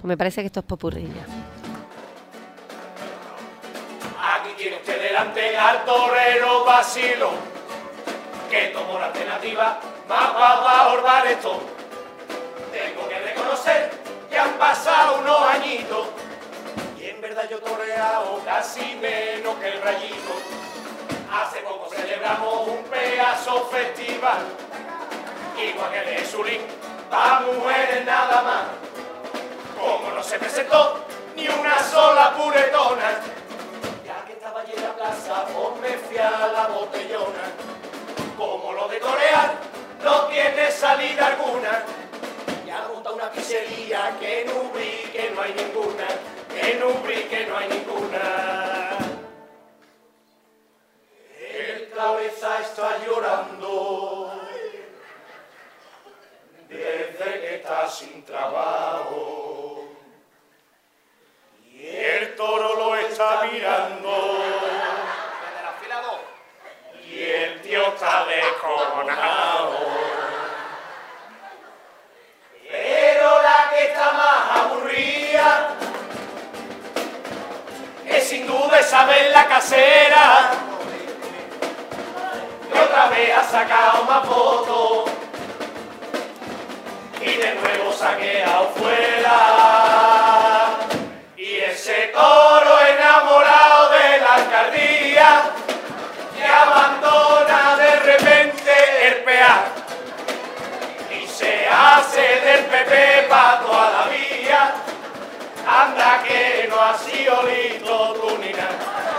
Pues me parece que esto es popurrí ya. Aquí tiene usted delante al torero Basilo, que tomó la alternativa más para abordar esto. Tengo que reconocer que han pasado unos añitos y en verdad yo toreado casi menos que el Rayito. Hace poco celebramos un pedazo festival, igual que el de Sulín, para mujeres nada más. Como no se presentó ni una sola puretona, ya que estaba llena la plaza, pues me fui a la botellona. Como lo de torear no tiene salida alguna, ya monta una pizzería que en Ubrique no hay ninguna, que en Ubrique no hay ninguna. El cabeza está llorando desde que está sin trabajo y el toro lo está mirando y el tío está descojonado. Pero la que está más aburrida es sin duda Isabel la casera, que otra vez ha sacado más fotos y de nuevo saqueado fuera. Y ese toro enamorado de la alcaldía que abandona de repente el PA y se hace del PP pa' toda la vía. Anda que no ha sido listo tú ni nada.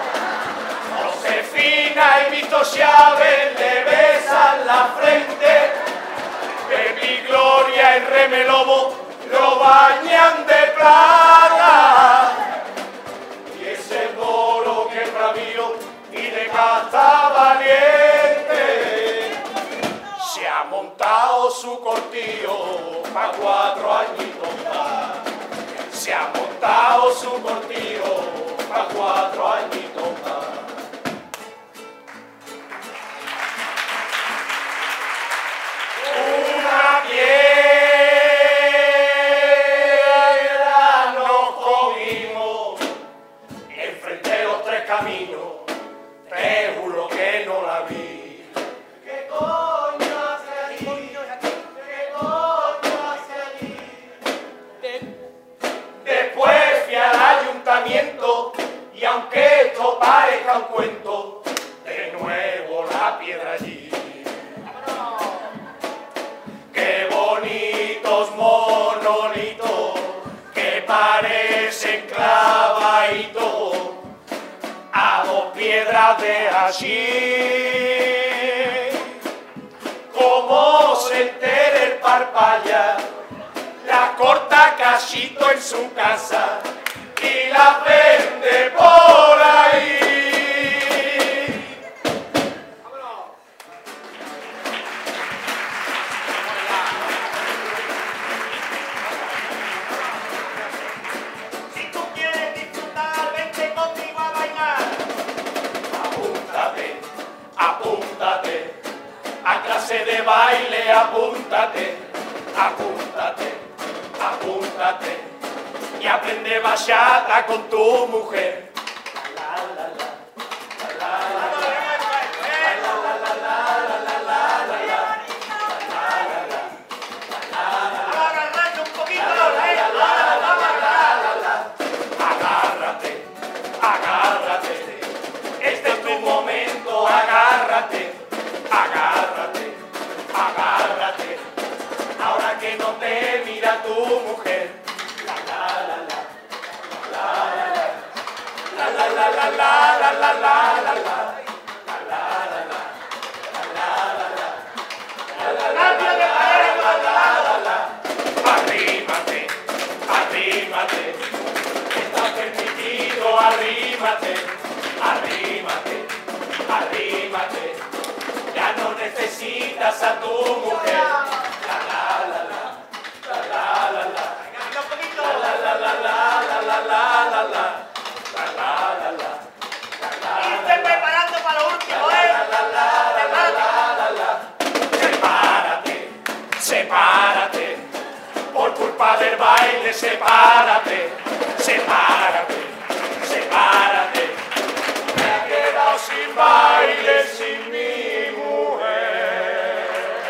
Josefina y Vito Chávez le besan la frente, Pepi Gloria y Reme Lobo lo bañan de plata. Y ese toro que es bravío y de casta valiente se ha montado su cortillo pa' 4 añitos más. Se ha montado su cortillo pa' 4 añitos más. Una piedra nos comimos enfrente de los 3 caminos, te juro que no la vi. ¿Qué coño hace allí? ¿Qué coño hace allí? Después fui al ayuntamiento y aunque esto parezca un cuento, de nuevo la piedra allí. Qué bonitos monolitos que parecen clavaditos a 2 piedras de allí. Como se entere el parpalla, la corta cachito en su casa y la vende por ahí. Si tú quieres disfrutar, vente conmigo a bailar. Apúntate, apúntate, a clase de baile, apúntate, apúntate, apúntate, y aprende bachata con tu mujer. La la la, la la la, la la la, la la la, la la la, agárrate un poquito, agárrate, agárrate, este es tu momento, agárrate, agárrate, agárrate, ahora que no te mira tu mujer. La la la la, la la la, la la la, la la la, la la la. Arrímate, arrímate, está permitido, arrímate, arrímate, arrímate, ya no necesitas a tu mujer. La la la la, la la la la, la la la la, la la la la, la la la la. Irte preparando para lo último, sepárate, sepárate, por culpa del baile, sepárate. sepárate, sepárate, sepárate. Me he quedado sin baile, sin mi mujer.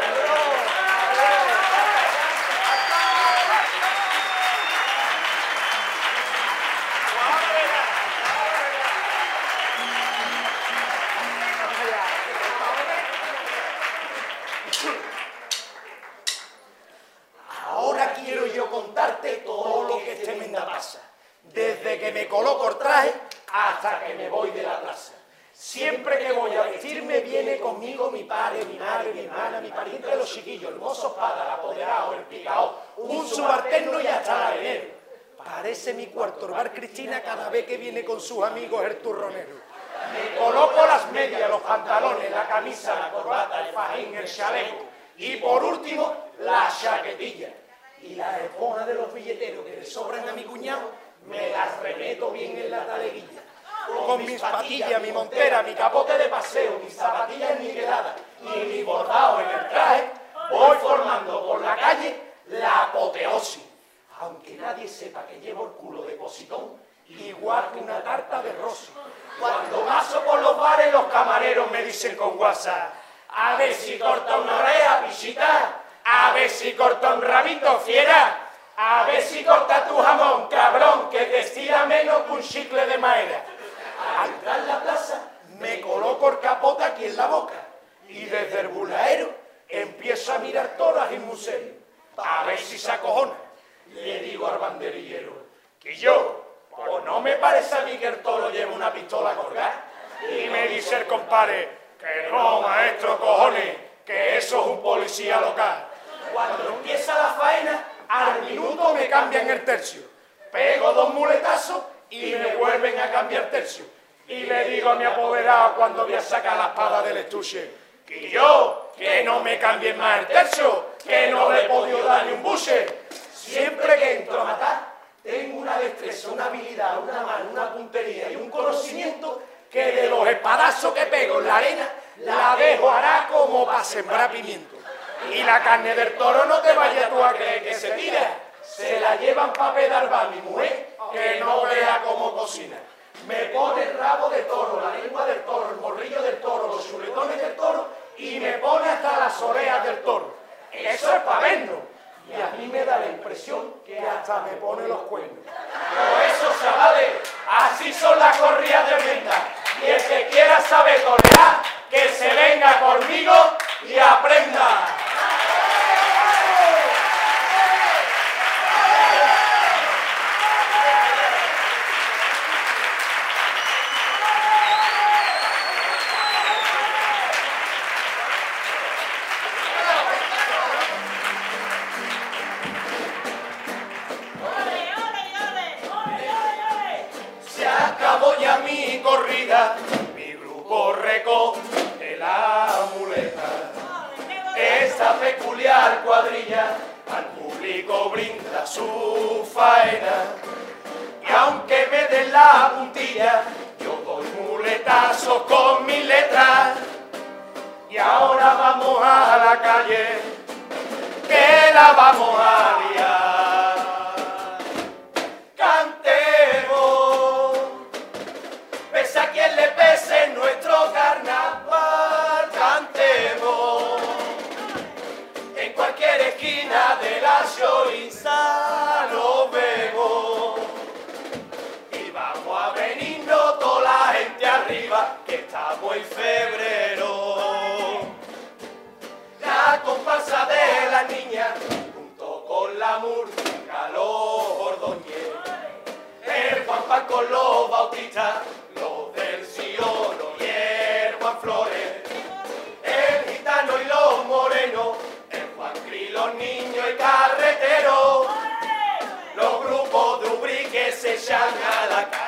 Ahora quiero yo contarte todo lo que este menda pasa, desde que me coloco el traje hasta que me voy de la plaza. Siempre que voy a vestirme viene conmigo mi padre, mi madre, mi hermana, mi pariente de los chiquillos, el mozo espada, el apoderado, el picao, un subalterno y hasta el arenero. Parece mi cuarto el bar Cristina cada vez que viene con sus amigos el turronero. Me coloco las medias, los pantalones, la camisa, la corbata, el fajín, el chaleco y por último la chaquetilla. Y las esponjas de los billeteros que le sobran a mi cuñado me las remeto bien en la taleguilla. Con mis patillas, mi montera, mi capote de paseo, mis zapatillas niqueladas y mi bordado en el traje, voy formando por la calle la apoteosis. Aunque nadie sepa que llevo el culo de positón, igual que una tarta de rosy. Cuando paso por los bares, los camareros me dicen con WhatsApp: a ver si corta una oreja, pichita, a ver si corta un rabito, fiera, a ver si corta tu jamón, cabrón, que te estira menos que un chicle de madera. Al entrar en la plaza, me coloco el capote aquí en la boca y desde el bulaero empiezo a mirar toras y museos, a ver si se acojona. Le digo al banderillero que yo, pues no me parece a mí que el toro lleve una pistola colgada. Y me dice el compadre que no, maestro, cojones, que eso es un policía local. Cuando empieza la faena, al minuto me cambian el tercio. Pego 2 muletazos y me vuelven a cambiar tercio. Y le digo a mi apoderado cuando voy a sacar la espada del estuche que yo, que no me cambien más el tercio, que no le he podido dar ni un buche. Siempre que entro a matar, tengo una destreza, una habilidad, una mano, una puntería y un conocimiento que de los espadazos que pego en la arena, la dejo hará como para sembrar pimiento. Y la carne del toro no te vayas tú a creer que se tira, se la llevan para pedar a mi mujer, que no vea cómo cocina. Me pone el rabo de toro, la lengua del toro, el morrillo del toro, los chuletones del toro y me pone hasta las orejas del toro. Eso es para vernos. Y a mí me da la impresión que hasta me pone los cuernos. Por eso, chavales, así son las corridas de venta. Y el que quiera saber torear, que se venga conmigo y aprenda. Mi corrida, mi grupo recoge la muleta. Esta peculiar cuadrilla al público brinda su faena. Y aunque me den la puntilla, yo doy muletazos con mis letras. Y ahora vamos a la calle, que la vamos a liar. Pese a quien le pese nuestro carnaval, cantemos en cualquier esquina de la Xoiza lo vemos y vamos a venirnos toda la gente arriba que estamos en febrero. La comparsa de las niñas junto con la música, los Ordóñez, el Juan Pan con los bautistas, los del Siono y el Juan Flores, el gitano y los morenos, el Juan Cri, los niños y carreteros, los grupos de Ubrí que se echan a la calle.